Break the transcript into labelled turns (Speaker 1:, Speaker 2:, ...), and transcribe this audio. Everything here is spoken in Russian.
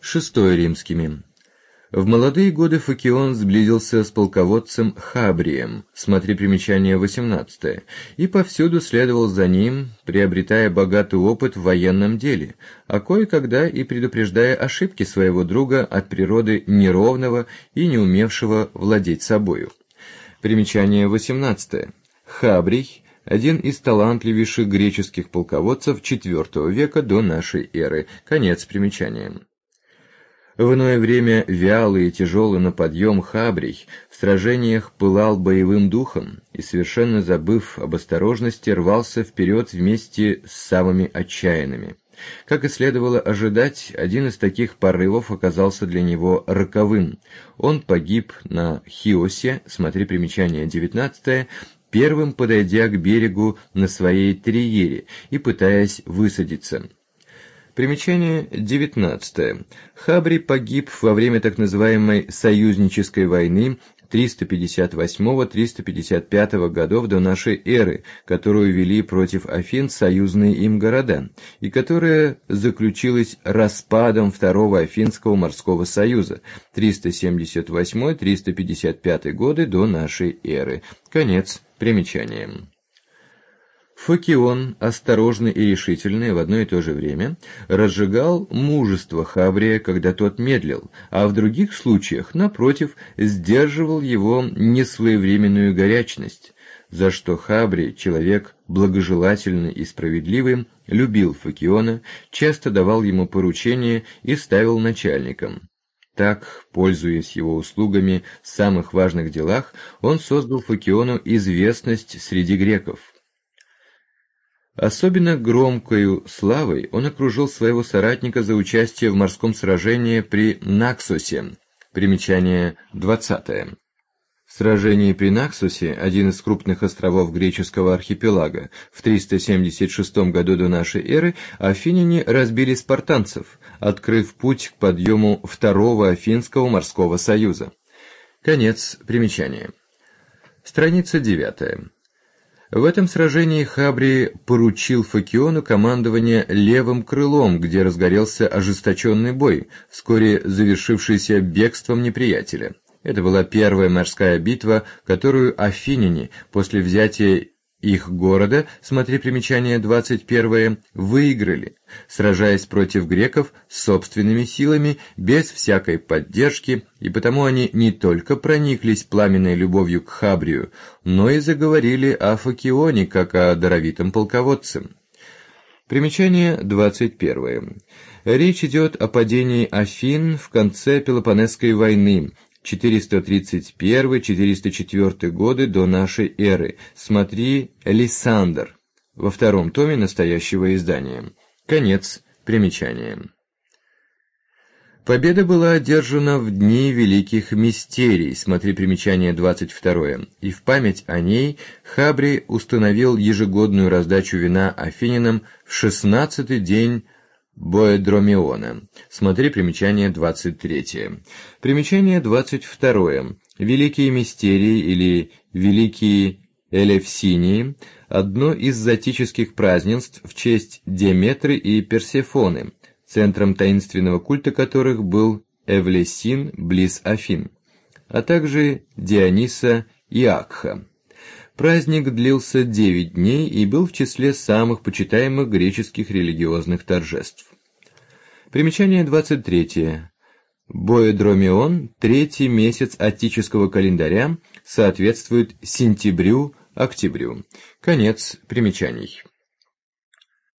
Speaker 1: VI римскими. В молодые годы Фокион сблизился с полководцем Хабрием, смотри примечание 18, и повсюду следовал за ним, приобретая богатый опыт в военном деле, а кое-когда и предупреждая ошибки своего друга от природы неровного и не умевшего владеть собою. Примечание 18. Хабрий – один из талантливейших греческих полководцев IV века до нашей эры. Конец примечания. В иное время вялый и тяжелый на подъем Хабрий в сражениях пылал боевым духом и, совершенно забыв об осторожности, рвался вперед вместе с самыми отчаянными. Как и следовало ожидать, один из таких порывов оказался для него роковым. Он погиб на Хиосе, смотри примечание 19, первым подойдя к берегу на своей триере и пытаясь высадиться. Примечание 19. Хабрий погиб во время так называемой «союзнической войны» 358-355 годов до нашей эры, которую вели против Афин союзные им города, и которая заключилась распадом Второго Афинского морского союза 378-355 годы до нашей эры. Конец примечания. Фокион, осторожный и решительный в одно и то же время, разжигал мужество Хабрия, когда тот медлил, а в других случаях, напротив, сдерживал его несвоевременную горячность, за что Хабрий, человек благожелательный и справедливый, любил Фокиона, часто давал ему поручения и ставил начальником. Так, пользуясь его услугами в самых важных делах, он создал Фокиону известность среди греков. Особенно громкою славой он окружил своего соратника за участие в морском сражении при Наксосе. Примечание 20. В сражении при Наксосе, один из крупных островов греческого архипелага, в 376 году до нашей эры, афиняне разбили спартанцев, открыв путь к подъему Второго Афинского морского союза. Конец примечания. Страница 9. В этом сражении Хабрий поручил Фокиону командование левым крылом, где разгорелся ожесточенный бой, вскоре завершившийся бегством неприятеля. Это была первая морская битва, которую афиняне после взятия их города, смотри примечание 21, выиграли, сражаясь против греков собственными силами, без всякой поддержки, и потому они не только прониклись пламенной любовью к Хабрию, но и заговорили о Фокионе, как о даровитом полководце. Примечание 21. Речь идет о падении Афин в конце Пелопонесской войны, 431-404 годы до нашей эры. Смотри Лисандр во втором томе настоящего издания. Конец примечания. Победа была одержана в дни великих мистерий, смотри примечание 22, и в память о ней Хабрий установил ежегодную раздачу вина афинянам в 16-й день Боэдромиона. Смотри примечание 23. Примечание 22. Великие мистерии или Великие Элевсинии – одно из зотических празднеств в честь Деметры и Персефоны, центром таинственного культа которых был Эвлесин близ Афин, а также Диониса и Акха. Праздник длился 9 дней и был в числе самых почитаемых греческих религиозных торжеств. Примечание 23. Боэдромион, третий месяц аттического календаря, соответствует сентябрю-октябрю. Конец примечаний.